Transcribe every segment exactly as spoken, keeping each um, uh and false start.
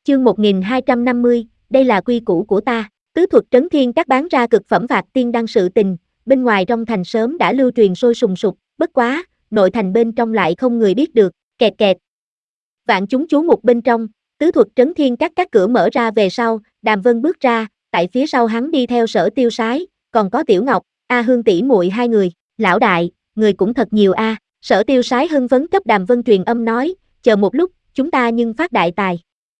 Chương một nghìn hai trăm năm mươi, đây là quy củ của ta. Tứ thuật trấn thiên các bán ra cực phẩm phạt tiên đăng sự tình, bên ngoài trong thành sớm đã lưu truyền sôi sùng sục, bất quá, nội thành bên trong lại không người biết được, kẹt kẹt. Vạn chúng chú mục bên trong, tứ thuật trấn thiên các các cửa mở ra về sau, Đàm Vân bước ra, tại phía sau hắn đi theo Sở Tiêu Sái, còn có Tiểu Ngọc, A Hương tỷ muội hai người, lão đại, người cũng thật nhiều a. Sở Tiêu Sái hưng phấn cấp Đàm Vân truyền âm nói, chờ một lúc, chúng ta nhưng phát đại tài.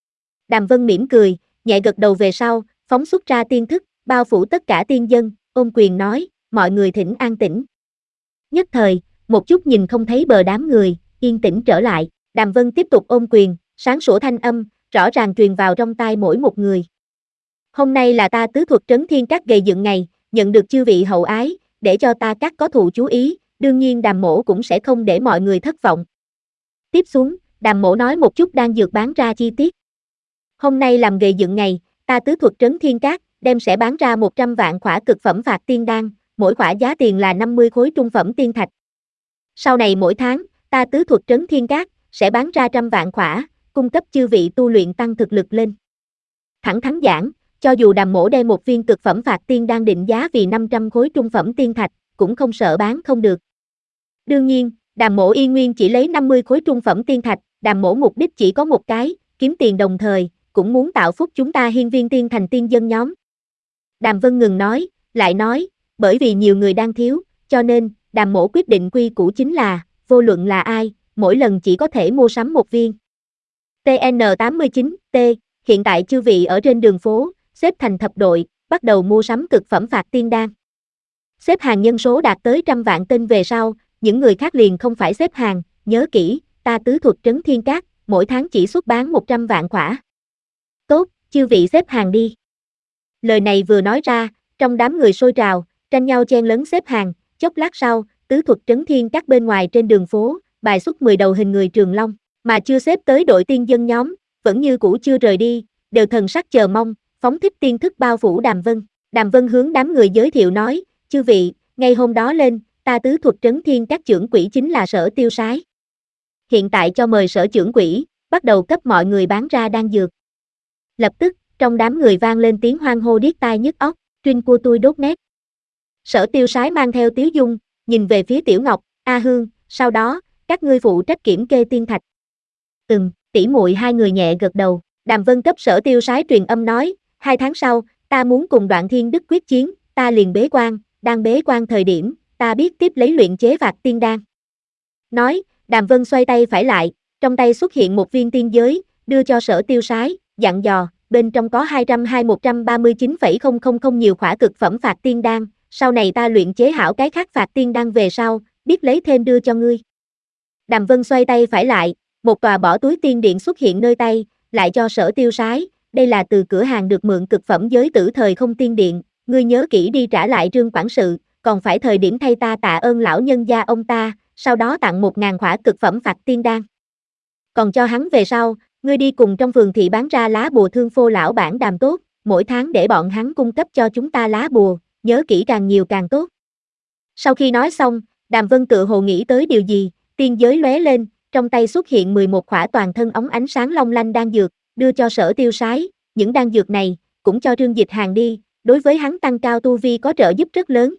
Đàm Vân mỉm cười, nhẹ gật đầu về sau, phóng xuất ra tiên thức, bao phủ tất cả tiên dân, ôm quyền nói, mọi người thỉnh an tĩnh. Nhất thời, một chút nhìn không thấy bờ đám người, yên tĩnh trở lại, Đàm Vân tiếp tục ôm quyền, sáng sủa thanh âm, rõ ràng truyền vào trong tai mỗi một người. Hôm nay là ta tứ thuật trấn thiên các gầy dựng ngày, nhận được chư vị hậu ái, để cho ta các có thụ chú ý, đương nhiên Đàm mỗ cũng sẽ không để mọi người thất vọng. Tiếp xuống, Đàm mỗ nói một chút đang dược bán ra chi tiết. Hôm nay làm gầy dựng ngày, ta tứ thuật trấn thiên các, đem sẽ bán ra một trăm vạn khỏa cực phẩm phạt tiên đan, mỗi khỏa giá tiền là năm mươi khối trung phẩm tiên thạch. Sau này mỗi tháng, ta tứ thuật trấn thiên các, sẽ bán ra trăm vạn khỏa, cung cấp chư vị tu luyện tăng thực lực lên. Thẳng thắn giảng, cho dù Đàm mỗ đem một viên cực phẩm phạt tiên đan định giá vì năm trăm khối trung phẩm tiên thạch, cũng không sợ bán không được. Đương nhiên, Đàm mỗ y nguyên chỉ lấy năm mươi khối trung phẩm tiên thạch, Đàm mỗ mục đích chỉ có một cái, kiếm tiền đồng thời, cũng muốn tạo phúc chúng ta hiên viên tiên thành tiên dân nhóm. Đàm Vân ngừng nói, lại nói, bởi vì nhiều người đang thiếu, cho nên, Đàm mỗ quyết định quy củ chính là, vô luận là ai, mỗi lần chỉ có thể mua sắm một viên. T N tám mươi chín, T, hiện tại chư vị ở trên đường phố, xếp thành thập đội, bắt đầu mua sắm cực phẩm phạt tiên đan. Xếp hàng nhân số đạt tới trăm vạn tên về sau, những người khác liền không phải xếp hàng, nhớ kỹ, ta tứ thuật trấn thiên các, mỗi tháng chỉ xuất bán một trăm vạn khỏa. Tốt, chư vị xếp hàng đi. Lời này vừa nói ra, trong đám người sôi trào, tranh nhau chen lấn xếp hàng, chốc lát sau, tứ thuật trấn thiên các bên ngoài trên đường phố, bài xuất mười đầu hình người trường long, mà chưa xếp tới đội tiên dân nhóm, vẫn như cũ chưa rời đi, đều thần sắc chờ mong, phóng thích tiên thức bao phủ Đàm Vân. Đàm Vân hướng đám người giới thiệu nói, chư vị, ngay hôm đó lên, ta tứ thuật trấn thiên các trưởng quỹ chính là Sở Tiêu Sái. Hiện tại cho mời Sở trưởng quỹ, bắt đầu cấp mọi người bán ra đan dược. Lập tức, trong đám người vang lên tiếng hoan hô điếc tai nhức óc, trinh của tôi đốt nét. Sở Tiêu Sái mang theo Tiếu Dung, nhìn về phía Tiểu Ngọc, A Hương, sau đó, các ngươi phụ trách kiểm kê tiên thạch. Ừm, tỷ muội hai người nhẹ gật đầu, Đàm Vân cấp Sở Tiêu Sái truyền âm nói, hai tháng sau, ta muốn cùng Đoạn Thiên Đức quyết chiến, ta liền bế quan, đang bế quan thời điểm, ta biết tiếp lấy luyện chế phạt tiên đan. Nói, Đàm Vân xoay tay phải lại, trong tay xuất hiện một viên tiên giới, đưa cho Sở Tiêu Sái, dặn dò, bên trong có hai trăm hai mươi một trăm ba mươi chín phẩy không không không nhiều khỏa cực phẩm phạt tiên đan, sau này ta luyện chế hảo cái khác phạt tiên đan về sau, biết lấy thêm đưa cho ngươi. Đàm Vân xoay tay phải lại, một tòa bỏ túi tiên điện xuất hiện nơi tay, lại cho Sở Tiêu Sái, đây là từ cửa hàng được mượn cực phẩm giới tử thời không tiên điện, ngươi nhớ kỹ đi trả lại Trương quản sự, còn phải thời điểm thay ta tạ ơn lão nhân gia ông ta, sau đó tặng một ngàn khỏa cực phẩm phạt tiên đan. Còn cho hắn về sau, ngươi đi cùng trong phường thị bán ra lá bùa thương phô lão bản Đàm tốt, mỗi tháng để bọn hắn cung cấp cho chúng ta lá bùa, nhớ kỹ càng nhiều càng tốt. Sau khi nói xong, Đàm Vân tự hồ nghĩ tới điều gì, tiên giới lóe lên, trong tay xuất hiện mười một khỏa toàn thân óng ánh sáng long lanh đan dược, đưa cho Sở Tiêu Sái, những đan dược này, cũng cho Trương Dịch Hàng đi, đối với hắn tăng cao tu vi có trợ giúp rất lớn.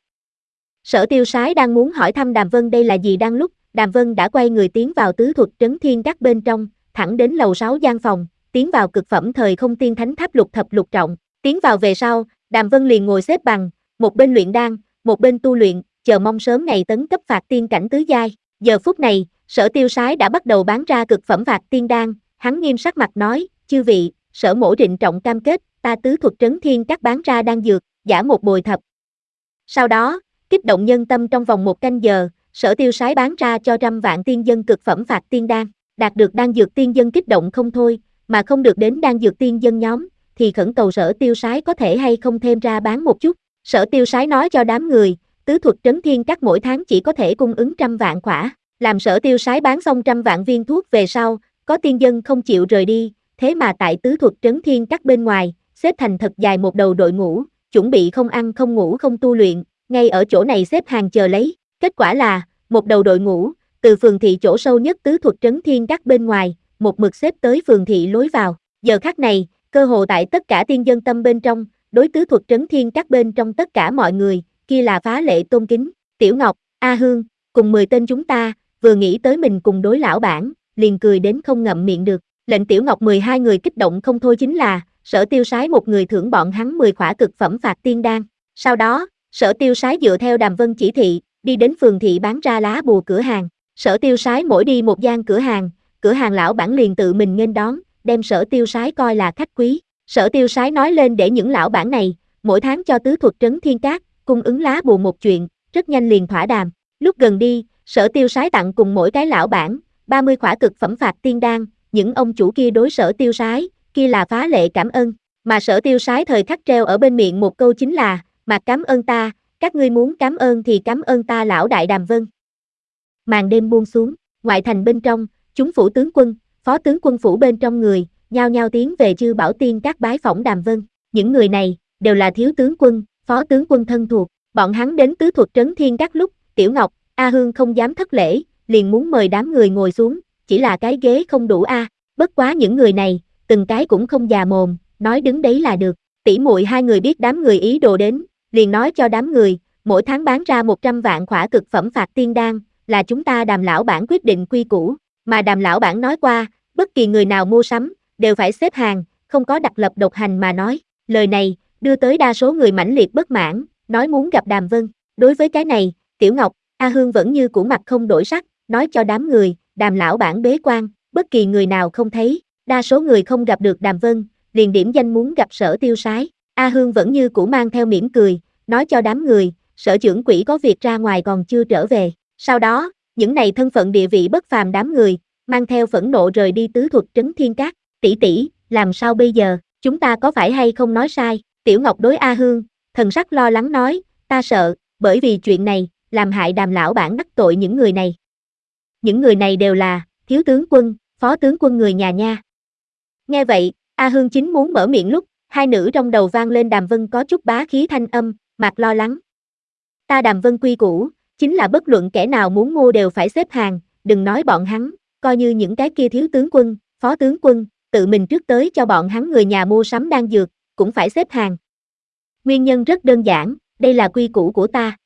Sở Tiêu Sái đang muốn hỏi thăm Đàm Vân đây là gì đang lúc, Đàm Vân đã quay người tiến vào tứ thuật trấn thiên các bên trong, thẳng đến lầu sáu gian phòng, tiến vào cực phẩm thời không tiên thánh tháp lục thập lục trọng, tiến vào về sau, Đàm Vân liền ngồi xếp bằng, một bên luyện đan, một bên tu luyện, chờ mong sớm ngày tấn cấp phạt tiên cảnh tứ giai. Giờ phút này, Sở Tiêu Sái đã bắt đầu bán ra cực phẩm phạt tiên đan, hắn nghiêm sắc mặt nói, chư vị, Sở mỗ trịnh trọng cam kết, ta tứ thuật trấn thiên các bán ra đan dược, giả một bồi thập. Sau đó, kích động nhân tâm trong vòng một canh giờ, Sở Tiêu Sái bán ra cho trăm vạn tiên dân cực phẩm phạt tiên đan, đạt được đan dược tiên dân kích động không thôi, mà không được đến đan dược tiên dân nhóm, thì khẩn cầu Sở Tiêu Sái có thể hay không thêm ra bán một chút. Sở Tiêu Sái nói cho đám người, tứ thuật trấn thiên các mỗi tháng chỉ có thể cung ứng trăm vạn khỏa, làm Sở Tiêu Sái bán xong trăm vạn viên thuốc về sau, có tiên dân không chịu rời đi, thế mà tại tứ thuật trấn thiên các bên ngoài, xếp thành thật dài một đầu đội ngũ, chuẩn bị không ăn không ngủ không tu luyện, ngay ở chỗ này xếp hàng chờ lấy, kết quả là, một đầu đội ngũ, từ phường thị chỗ sâu nhất tứ thuật trấn thiên các bên ngoài, một mực xếp tới phường thị lối vào, Giờ khắc này, cơ hồ tại tất cả tiên dân tâm bên trong, đối tứ thuật trấn thiên các bên trong tất cả mọi người, kia là phá lệ tôn kính. Tiểu Ngọc, A Hương, cùng mười tên chúng ta, vừa nghĩ tới mình cùng đối lão bản, liền cười đến không ngậm miệng được. Lệnh Tiểu Ngọc mười hai người kích động không thôi chính là, Sở Tiêu Sái một người thưởng bọn hắn mười khỏa cực phẩm phạt tiên đan. Sau đó, Sở Tiêu Sái dựa theo Đàm Vân chỉ thị, đi đến phường thị bán ra lá bùa cửa hàng. Sở Tiêu Sái mỗi đi một gian cửa hàng, cửa hàng lão bản liền tự mình nghênh đón, đem Sở Tiêu Sái coi là khách quý. Sở Tiêu Sái nói lên để những lão bản này, mỗi tháng cho tứ thuật trấn thiên cát, cung ứng lá bùa một chuyện, rất nhanh liền thỏa đàm. Lúc gần đi, Sở Tiêu Sái tặng cùng mỗi cái lão bản, ba mươi khỏa cực phẩm phạt tiên đan, những ông chủ kia đối Sở Tiêu Sái, kia là phá lệ cảm ơn. Mà Sở Tiêu Sái thời khắc treo ở bên miệng một câu chính là, mà cảm ơn ta, các ngươi muốn cảm ơn thì cảm ơn ta lão đại Đàm Vân. Màn đêm buông xuống, ngoại thành bên trong, chúng phủ tướng quân, phó tướng quân phủ bên trong người, nhao nhao tiến về Chư Bảo Tiên các bái phỏng Đàm Vân. Những người này, đều là thiếu tướng quân, phó tướng quân thân thuộc. Bọn hắn đến tứ thuật trấn thiên các lúc, Tiểu Ngọc, A Hương không dám thất lễ, liền muốn mời đám người ngồi xuống, chỉ là cái ghế không đủ a. À. Bất quá những người này, từng cái cũng không già mồm, nói đứng đấy là được. Tỷ muội hai người biết đám người ý đồ đến, liền nói cho đám người, mỗi tháng bán ra một trăm vạn khỏa cực phẩm phạt tiên đan, là chúng ta Đàm lão bản quyết định quy củ, mà Đàm lão bản nói qua, bất kỳ người nào mua sắm, đều phải xếp hàng, không có đặc lập độc hành mà nói. Lời này, đưa tới đa số người mãnh liệt bất mãn, nói muốn gặp Đàm Vân. Đối với cái này, Tiểu Ngọc, A Hương vẫn như cũ mặt không đổi sắc, nói cho đám người, Đàm lão bản bế quan, bất kỳ người nào không thấy, đa số người không gặp được Đàm Vân, liền điểm danh muốn gặp Sở Tiêu Sái. A Hương vẫn như cũ mang theo mỉm cười, nói cho đám người, Sở trưởng quỹ có việc ra ngoài còn chưa trở về. Sau đó, những này thân phận địa vị bất phàm đám người, mang theo phẫn nộ rời đi tứ thuật trấn thiên cát. Tỷ tỷ, làm sao bây giờ, chúng ta có phải hay không nói sai? Tiểu Ngọc đối A Hương, thần sắc lo lắng nói, ta sợ, bởi vì chuyện này, làm hại Đàm lão bản đắc tội những người này. Những người này đều là, thiếu tướng quân, phó tướng quân người nhà nha. Nghe vậy, A Hương chính muốn mở miệng lúc, hai nữ trong đầu vang lên Đàm Vân có chút bá khí thanh âm, mặt lo lắng. Ta Đàm Vân quy củ, chính là bất luận kẻ nào muốn mua đều phải xếp hàng, đừng nói bọn hắn, coi như những cái kia thiếu tướng quân, phó tướng quân, tự mình trước tới cho bọn hắn người nhà mua sắm đan dược, cũng phải xếp hàng. Nguyên nhân rất đơn giản, đây là quy củ của ta.